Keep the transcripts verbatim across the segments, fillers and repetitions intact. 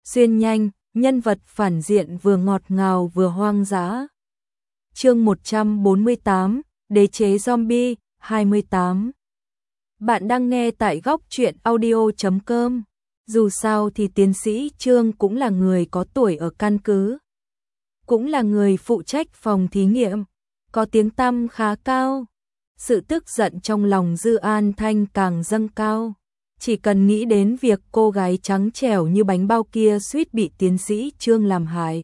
xuyên nhanh, nhân vật phản diện vừa ngọt ngào vừa hoang dã. Chương một trăm bốn mươi tám, Đế chế zombie, hai mươi tám. Bạn đang nghe tại góc truyện audio chấm com. Dù sao thì tiến sĩ Trương cũng là người có tuổi ở căn cứ, cũng là người phụ trách phòng thí nghiệm, có tiếng tăm khá cao. Sự tức giận trong lòng Dư An Thanh càng dâng cao. Chỉ cần nghĩ đến việc cô gái trắng trẻo như bánh bao kia suýt bị tiến sĩ Trương làm hại,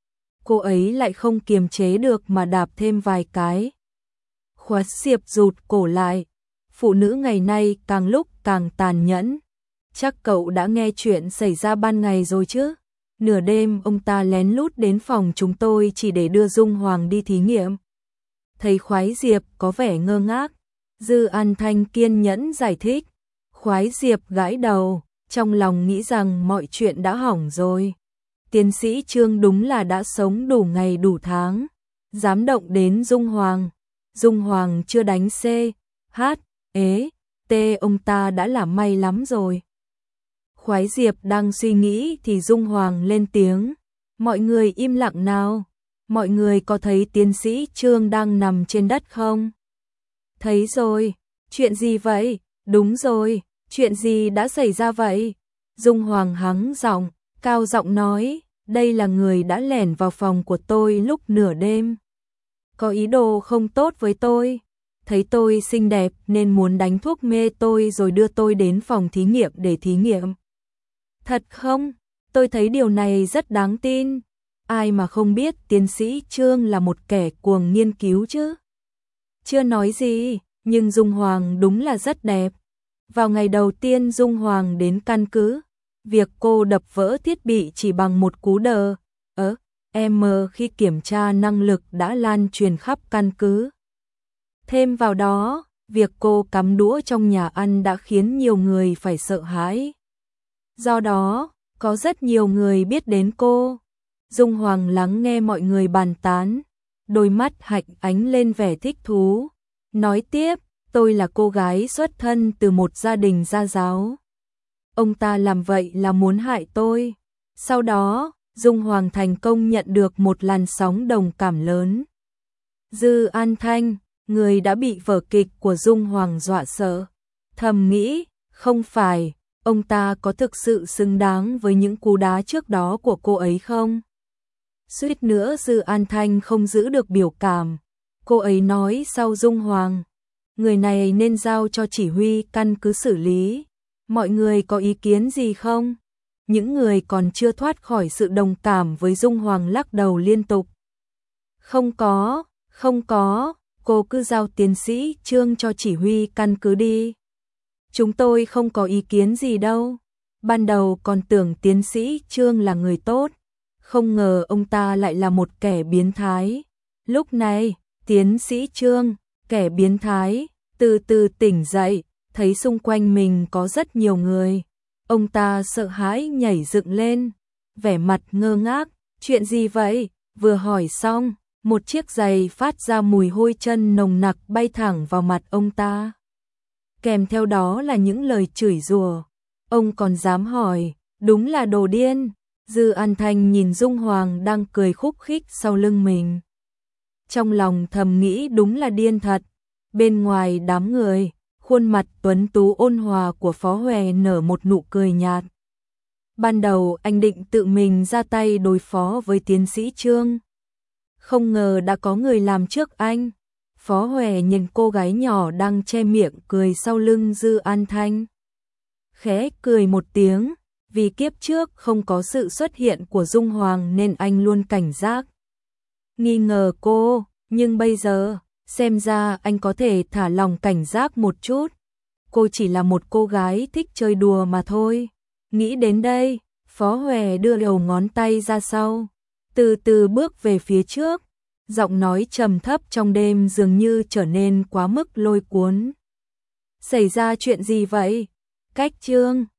cô ấy lại không kiềm chế được mà đạp thêm vài cái. Khuất Diệp rụt cổ lại. Phụ nữ ngày nay càng lúc càng tàn nhẫn. Chắc cậu đã nghe chuyện xảy ra ban ngày rồi chứ? Nửa đêm ông ta lén lút đến phòng chúng tôi chỉ để đưa Dung Hoàng đi thí nghiệm. Thấy Khoái Diệp có vẻ ngơ ngác, Dư An Thanh kiên nhẫn giải thích. Khoái Diệp gãi đầu, trong lòng nghĩ rằng mọi chuyện đã hỏng rồi. Tiến sĩ Trương đúng là đã sống đủ ngày đủ tháng, dám động đến Dung Hoàng. Dung Hoàng chưa đánh C, H, ế, T ông ta đã là may lắm rồi. Khoái Diệp đang suy nghĩ thì Dung Hoàng lên tiếng. Mọi người im lặng nào. Mọi người có thấy tiến sĩ Trương đang nằm trên đất không? Thấy rồi. Chuyện gì vậy? Đúng rồi. Chuyện gì đã xảy ra vậy? Dung Hoàng hắng giọng, cao giọng nói. Đây là người đã lẻn vào phòng của tôi lúc nửa đêm. Có ý đồ không tốt với tôi. Thấy tôi xinh đẹp nên muốn đánh thuốc mê tôi rồi đưa tôi đến phòng thí nghiệm để thí nghiệm. Thật không? Tôi thấy điều này rất đáng tin. Ai mà không biết tiến sĩ Trương là một kẻ cuồng nghiên cứu chứ? Chưa nói gì, nhưng Dung Hoàng đúng là rất đẹp. Vào ngày đầu tiên Dung Hoàng đến căn cứ, việc cô đập vỡ thiết bị chỉ bằng một cú đờ, ớ, em khi kiểm tra năng lực đã lan truyền khắp căn cứ. Thêm vào đó, việc cô cắm đũa trong nhà ăn đã khiến nhiều người phải sợ hãi. Do đó, có rất nhiều người biết đến cô. Dung Hoàng lắng nghe mọi người bàn tán, đôi mắt hạnh ánh lên vẻ thích thú. Nói tiếp, tôi là cô gái xuất thân từ một gia đình gia giáo. Ông ta làm vậy là muốn hại tôi. Sau đó, Dung Hoàng thành công nhận được một làn sóng đồng cảm lớn. Dư An Thanh, người đã bị vở kịch của Dung Hoàng dọa sợ, thầm nghĩ, không phải, ông ta có thực sự xứng đáng với những cú đá trước đó của cô ấy không? Suýt nữa Dư An Thanh không giữ được biểu cảm. Cô ấy nói sau Dung Hoàng, người này nên giao cho chỉ huy căn cứ xử lý. Mọi người có ý kiến gì không? Những người còn chưa thoát khỏi sự đồng cảm với Dung Hoàng lắc đầu liên tục. Không có, không có, cô cứ giao tiến sĩ Trương cho chỉ huy căn cứ đi. Chúng tôi không có ý kiến gì đâu. Ban đầu còn tưởng tiến sĩ Trương là người tốt, không ngờ ông ta lại là một kẻ biến thái. Lúc này, tiến sĩ Trương, kẻ biến thái, từ từ tỉnh dậy, thấy xung quanh mình có rất nhiều người. Ông ta sợ hãi nhảy dựng lên, vẻ mặt ngơ ngác, chuyện gì vậy? Vừa hỏi xong, một chiếc giày phát ra mùi hôi chân nồng nặc bay thẳng vào mặt ông ta. Kèm theo đó là những lời chửi rủa. Ông còn dám hỏi, đúng là đồ điên. Dư An Thanh nhìn Dung Hoàng đang cười khúc khích sau lưng mình. Trong lòng thầm nghĩ đúng là điên thật. Bên ngoài đám người, khuôn mặt tuấn tú ôn hòa của Phó Hòe nở một nụ cười nhạt. Ban đầu anh định tự mình ra tay đối phó với tiến sĩ Trương. Không ngờ đã có người làm trước anh. Phó Hòe nhìn cô gái nhỏ đang che miệng cười sau lưng Dư An Thanh. Khẽ cười một tiếng, vì kiếp trước không có sự xuất hiện của Dung Hoàng nên anh luôn cảnh giác, nghi ngờ cô, nhưng bây giờ, xem ra anh có thể thả lòng cảnh giác một chút. Cô chỉ là một cô gái thích chơi đùa mà thôi. Nghĩ đến đây, Phó Hòe đưa đầu ngón tay ra sau, từ từ bước về phía trước. Giọng nói trầm thấp trong đêm dường như trở nên quá mức lôi cuốn. Xảy ra chuyện gì vậy? Cách Trương,